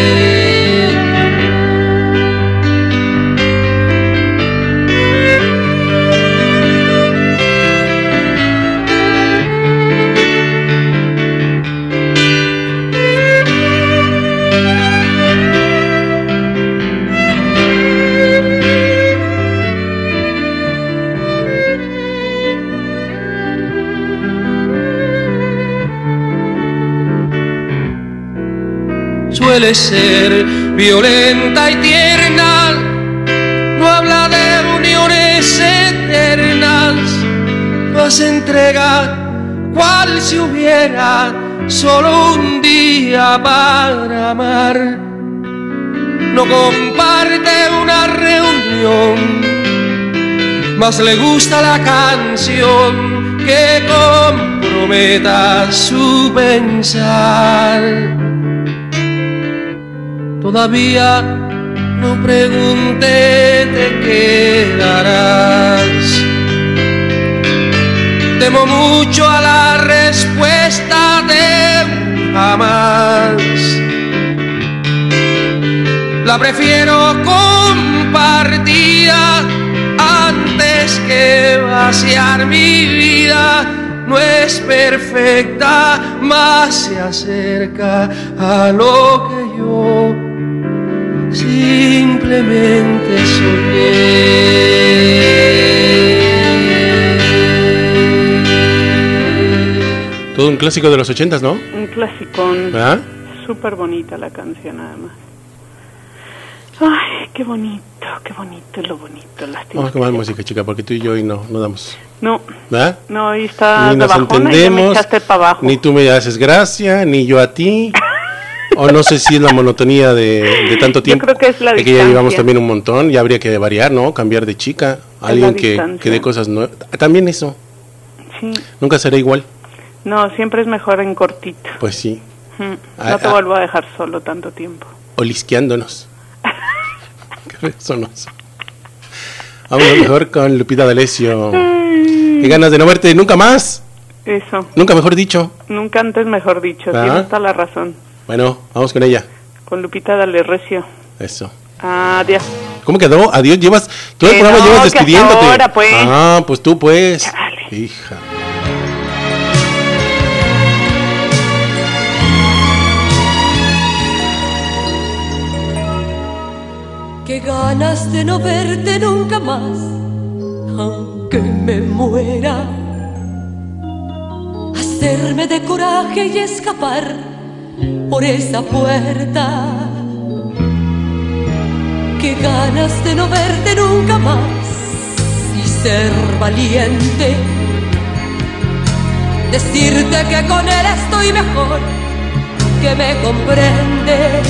[SPEAKER 12] Suele ser violenta y tierna, no habla de uniones eternas, mas entrega cual si hubiera solo un día para amar. No comparte una reunión, mas le gusta la canción que comprometa su pensar. Todavía no pregunté te quedarás. Temo mucho a la respuesta de jamás. La prefiero compartida antes que vaciar mi vida. No es perfecta, mas se acerca a lo que yo simplemente soñé.
[SPEAKER 2] Todo un clásico de los 80s, ¿no?
[SPEAKER 3] Un clasicón.
[SPEAKER 2] ¿Ah?
[SPEAKER 3] Súper bonita la canción, además. Ay, qué bonito lo bonito.
[SPEAKER 2] Vamos con más música, chica, porque tú y yo hoy no damos.
[SPEAKER 3] No.
[SPEAKER 2] ¿Verdad?
[SPEAKER 3] No, hoy está
[SPEAKER 2] ni
[SPEAKER 3] de
[SPEAKER 2] nos
[SPEAKER 3] bajona y ya me echaste para abajo.
[SPEAKER 2] Ni tú me haces gracia, ni yo a ti. O no sé si es la monotonía de tanto tiempo.
[SPEAKER 3] Yo creo que es la
[SPEAKER 2] que ya llevamos también un montón. Ya habría que variar, ¿no? Cambiar de chica. Alguien que dé cosas nuevas. También eso.
[SPEAKER 3] Sí.
[SPEAKER 2] Nunca será igual.
[SPEAKER 3] No, siempre es mejor en cortito.
[SPEAKER 2] Pues sí.
[SPEAKER 3] No te vuelvo a dejar solo tanto tiempo.
[SPEAKER 2] Olisqueándonos. Eso no es. Vamos mejor con Lupita D'Alessio. Qué ganas de no verte nunca más.
[SPEAKER 3] Eso.
[SPEAKER 2] Nunca mejor dicho.
[SPEAKER 3] Nunca antes mejor dicho. Tienes toda la razón.
[SPEAKER 2] Bueno, vamos con ella.
[SPEAKER 3] Con Lupita D'Alessio.
[SPEAKER 2] Eso.
[SPEAKER 3] Adiós.
[SPEAKER 2] ¿Cómo quedó? Adiós, llevas todo el programa llevas despidiéndote.
[SPEAKER 3] Ahora, pues.
[SPEAKER 2] Ah, pues tú pues.
[SPEAKER 3] Chale.
[SPEAKER 2] Hija.
[SPEAKER 13] Qué ganas de no verte nunca más, aunque me muera. Hacerme de coraje y escapar por esa puerta. Qué ganas de no verte nunca más y ser valiente. Decirte que con él estoy mejor, que me comprende.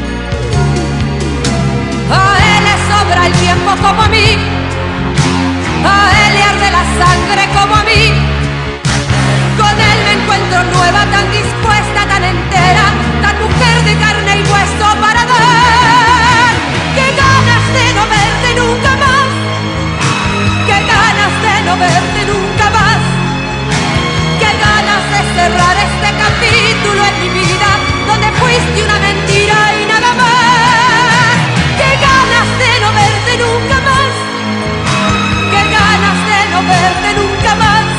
[SPEAKER 13] A él le sobra el tiempo como a mí, a él le arde la sangre como a mí. Con él me encuentro nueva, tan dispuesta, tan entera, tan mujer de carne y hueso para dar. Qué ganas de no verte nunca más, qué ganas de no verte nunca más, qué ganas de cerrar este capítulo en mi vida, donde fuiste una mentira y nada más. De no verte nunca más, qué ganas de no verte nunca más.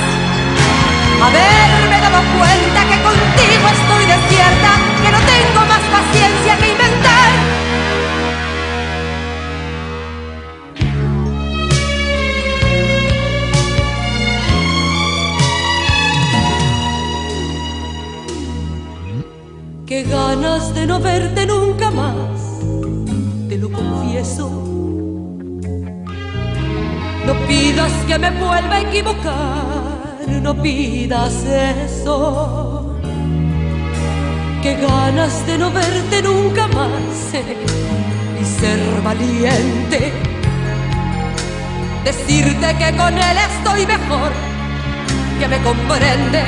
[SPEAKER 13] Qué ganas de no verte nunca más, te lo confieso. No pidas que me vuelva a equivocar, no pidas eso. Qué ganas de no verte nunca más y ser valiente. Decirte que con él estoy mejor, que me comprende.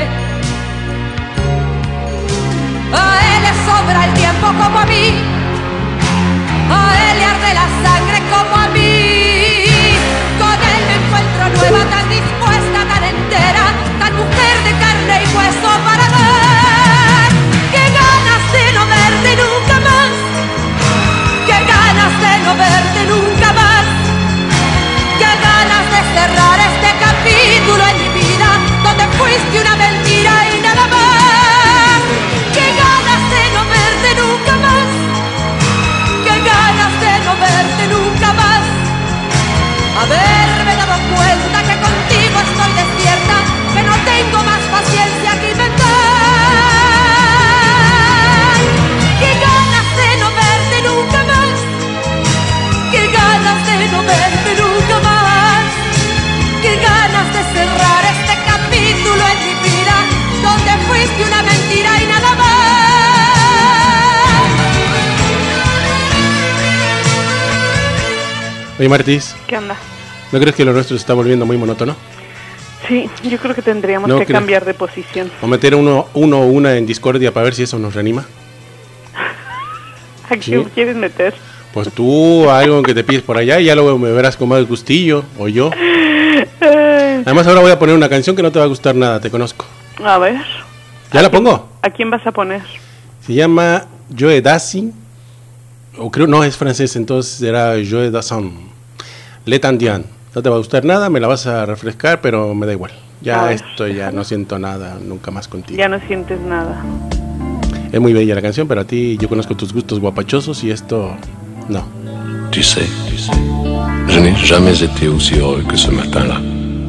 [SPEAKER 13] A él le sobra el tiempo como a mí, a él le arde la sangre como a mí. Con él me encuentro nueva, tan dispuesta, tan entera, tan mujer de carne y hueso para dar. Qué ganas de no verte nunca más, qué ganas de no verte nunca más, qué ganas de cerrar este capítulo en mi vida, donde fuiste una mentira y nada más. Qué ganas de no verte nunca más, qué ganas de no verte nunca más. Haberme dado cuenta que contigo estoy despierta, que no tengo más paciencia que inventar. Qué ganas de no verte nunca más, qué ganas de no verte nunca más, qué ganas de cerrar este capítulo en mi vida, donde fuiste una mentira y nada más.
[SPEAKER 2] Oye, Martis.
[SPEAKER 3] ¿Qué onda?
[SPEAKER 2] ¿No crees que lo nuestro se está volviendo muy monótono?
[SPEAKER 3] Sí, yo creo que tendríamos que cambiar de posición.
[SPEAKER 2] O meter uno o una en discordia para ver si eso nos reanima.
[SPEAKER 3] ¿A quién quieres meter?
[SPEAKER 2] Pues tú, algo que te pides por allá y ya luego me verás con más gustillo, o yo. Además ahora voy a poner una canción que no te va a gustar nada, te conozco.
[SPEAKER 3] A ver.
[SPEAKER 2] ¿Ya la pongo?
[SPEAKER 3] ¿A quién vas a poner?
[SPEAKER 2] Se llama Joe Dassin, o creo, no, es francés, entonces será Joe Dassin. Le Tandian. No te va a gustar nada, me la vas a refrescar, pero me da igual. Ya esto, ya no siento nada nunca más contigo.
[SPEAKER 3] Ya no sientes nada.
[SPEAKER 2] Es muy bella la canción, pero a ti yo conozco tus gustos guapachosos y esto, no.
[SPEAKER 14] Tu sais, je n'ai jamais été aussi heureux que ce matin-là.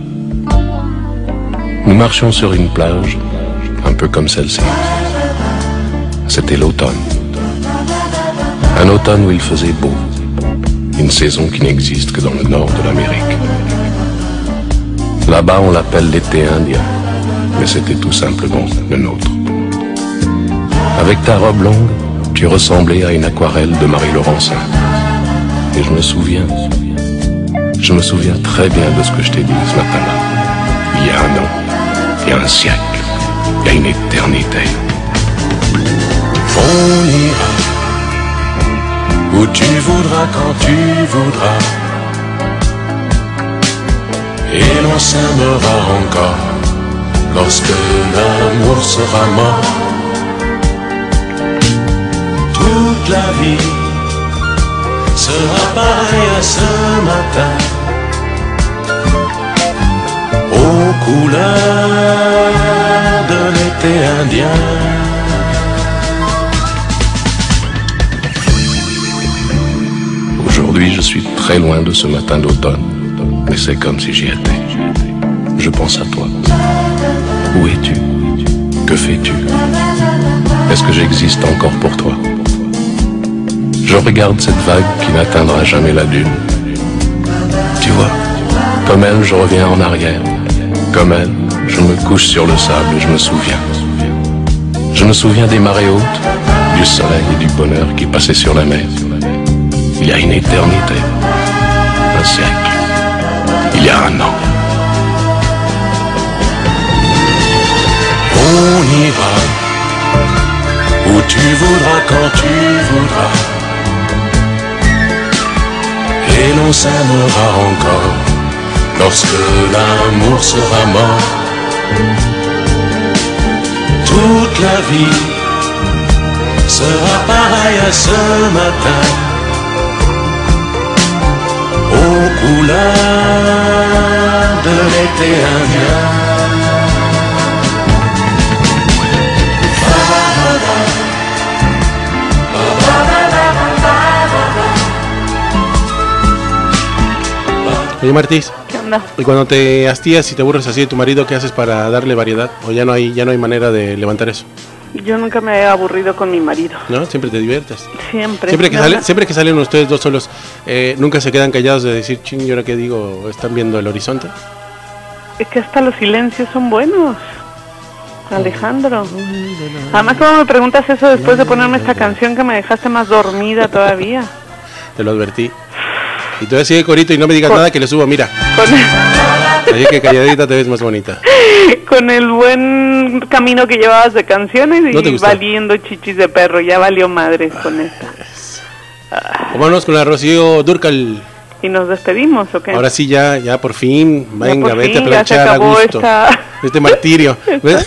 [SPEAKER 14] Nous marchions sur une plage, un peu comme celle-ci. C'était l'automne. Un automne où il faisait beau. Une saison qui n'existe que dans le nord de l'Amérique. Là-bas, on l'appelle l'été indien, mais c'était tout simplement le nôtre. Avec ta robe longue, tu ressemblais à une aquarelle de Marie Laurencin. Et je me souviens très bien de ce que je t'ai dit ce matin-là. Il y a un an, il y a un siècle, il y a une éternité.
[SPEAKER 8] On ira où tu voudras, quand tu voudras, et l'on s'aimera encore lorsque l'amour sera mort. Toute la vie sera pareille à ce matin, aux couleurs de l'été indien.
[SPEAKER 14] Aujourd'hui, je suis très loin de ce matin d'automne, mais c'est comme si j'y étais. Je pense à toi. Où es-tu? Que fais-tu? Est-ce que j'existe encore pour toi? Je regarde cette vague qui n'atteindra jamais la dune. Tu vois, comme elle, je reviens en arrière. Comme elle, je me couche sur le sable et je me souviens. Je me souviens des marées hautes, du soleil et du bonheur qui passaient sur la mer. Il y a une éternité, un siècle, il y a un an.
[SPEAKER 8] On ira où tu voudras, quand tu voudras, et l'on s'aimera encore lorsque l'amour sera mort. Toute la vie sera pareille à ce matin, aux couleurs de l'été indien.
[SPEAKER 2] Oye, Martis.
[SPEAKER 3] ¿Qué onda?
[SPEAKER 2] Y cuando te hastías y te aburres así de tu marido, ¿qué haces para darle variedad? ¿O ya no hay manera de levantar eso?
[SPEAKER 3] Yo nunca me he aburrido con mi marido.
[SPEAKER 2] ¿No? Siempre te diviertes.
[SPEAKER 3] Siempre.
[SPEAKER 2] Siempre que salen ustedes dos solos, nunca se quedan callados de decir, ching, ¿y ahora qué digo? ¿Están viendo el horizonte?
[SPEAKER 3] Es que hasta los silencios son buenos, Alejandro. Además, ¿cómo me preguntas eso después de ponerme esta canción que me dejaste más dormida todavía?
[SPEAKER 2] Te lo advertí. Y todavía sigue corito y no me digas nada que le subo, mira. Así que calladita te ves más bonita.
[SPEAKER 3] Con el buen camino que llevabas de canciones y valiendo chichis de perro, ya valió madres con esta.
[SPEAKER 2] Vámonos con la Rocío Dúrcal.
[SPEAKER 3] ¿Y nos despedimos o qué?
[SPEAKER 2] Ahora sí, ya por fin. Venga, vete a
[SPEAKER 3] ya
[SPEAKER 2] planchar a gusto. Este martirio. ¿Ves?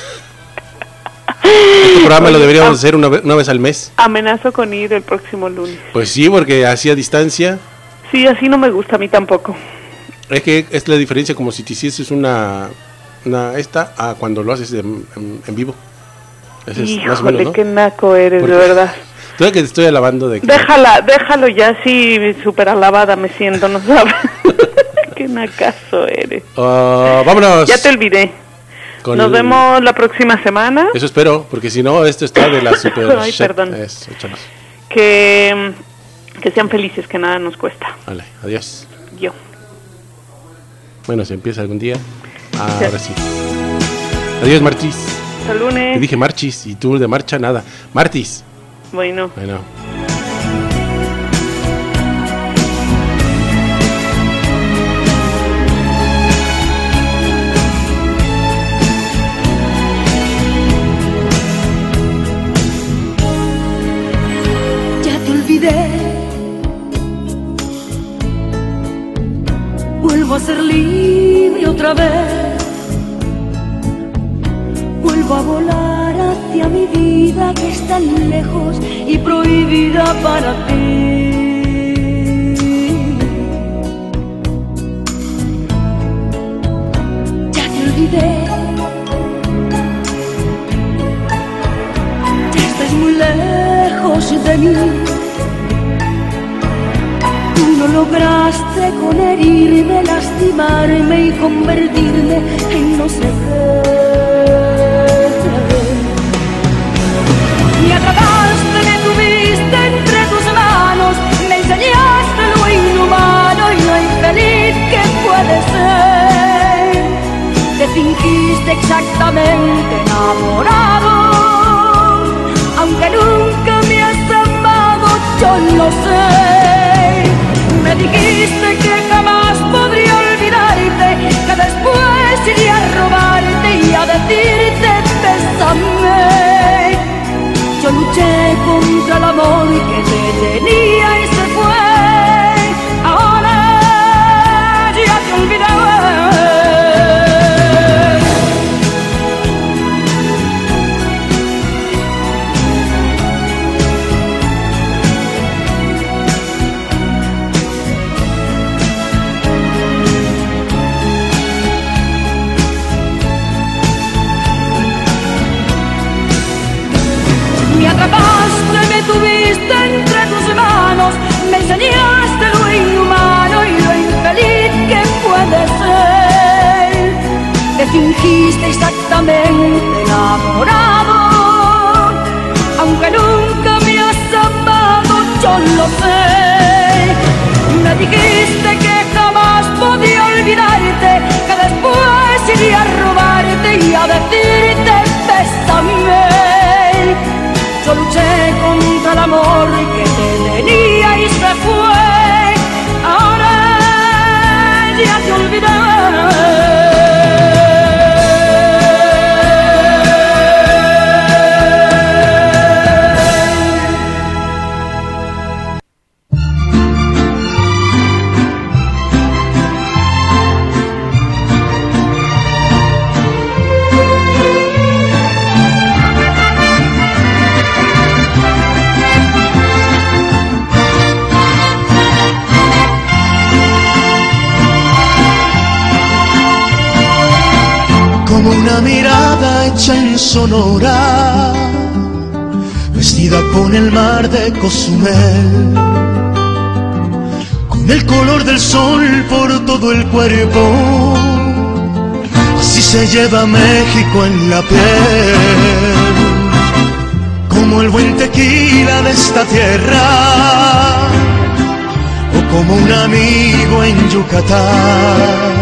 [SPEAKER 2] Este programa lo deberíamos hacer una vez al mes.
[SPEAKER 3] Amenazo con ir el próximo lunes.
[SPEAKER 2] Pues sí, porque así a distancia.
[SPEAKER 3] Sí, así no me gusta a mí tampoco.
[SPEAKER 2] Es que es la diferencia como si te hicieses una a cuando lo haces en vivo. Ese es
[SPEAKER 3] Híjole,
[SPEAKER 2] más o menos, ¿no?
[SPEAKER 3] Qué naco eres,
[SPEAKER 2] Porque,
[SPEAKER 3] de verdad.
[SPEAKER 2] Tú que te estoy alabando de que...
[SPEAKER 3] Déjalo ya, así súper alabada me siento, ¿no sabes? Qué nacazo eres.
[SPEAKER 2] Vámonos.
[SPEAKER 3] Ya te olvidé. Nos vemos la próxima semana.
[SPEAKER 2] Eso espero, porque si no, esto está de la super...
[SPEAKER 3] Ay, perdón.
[SPEAKER 2] Eso, échanos.
[SPEAKER 3] Que sean felices, que nada nos cuesta.
[SPEAKER 2] Vale, adiós.
[SPEAKER 3] Yo.
[SPEAKER 2] Bueno, se empieza algún día. Ahora sí. Adiós, Martis.
[SPEAKER 3] Hasta el lunes.
[SPEAKER 2] Te dije Marchis y tú de marcha nada. Martis.
[SPEAKER 3] Bueno.
[SPEAKER 13] Ya te olvidé. Vuelvo a ser libre otra vez. Vuelvo a volar hacia mi vida que es tan lejos y prohibida para ti. Ya te olvidé. Ya estás muy lejos de mí. Tú no lograste con herirme, lastimarme y convertirme en no sé qué. Me atrapaste, me tuviste entre tus manos, me enseñaste lo inhumano y lo infeliz que puede ser. Te fingiste exactamente enamorado, aunque nunca me has amado, yo lo sé. Me dijiste que jamás podría olvidarte, que después iría a robarte y a decirte bésame. Yo luché contra el amor que te tenía y se fue. Ahora ya te olvidé. Me atrapaste, me tuviste entre tus manos, me enseñaste lo inhumano y lo infeliz que puede ser. Te fingiste exactamente enamorado, aunque nunca me has amado, yo lo sé. Me dijiste que jamás podía olvidarte, que después iría a robarte y a decirte bésame. Yo luché contra el amor que te tenía y se fue. Ahora ya te olvidé.
[SPEAKER 1] Como una mirada hecha en Sonora, vestida con el mar de Cozumel, con el color del sol por todo el cuerpo, así se lleva México en la piel. como el buen tequila de esta tierra, o como un amigo en Yucatán.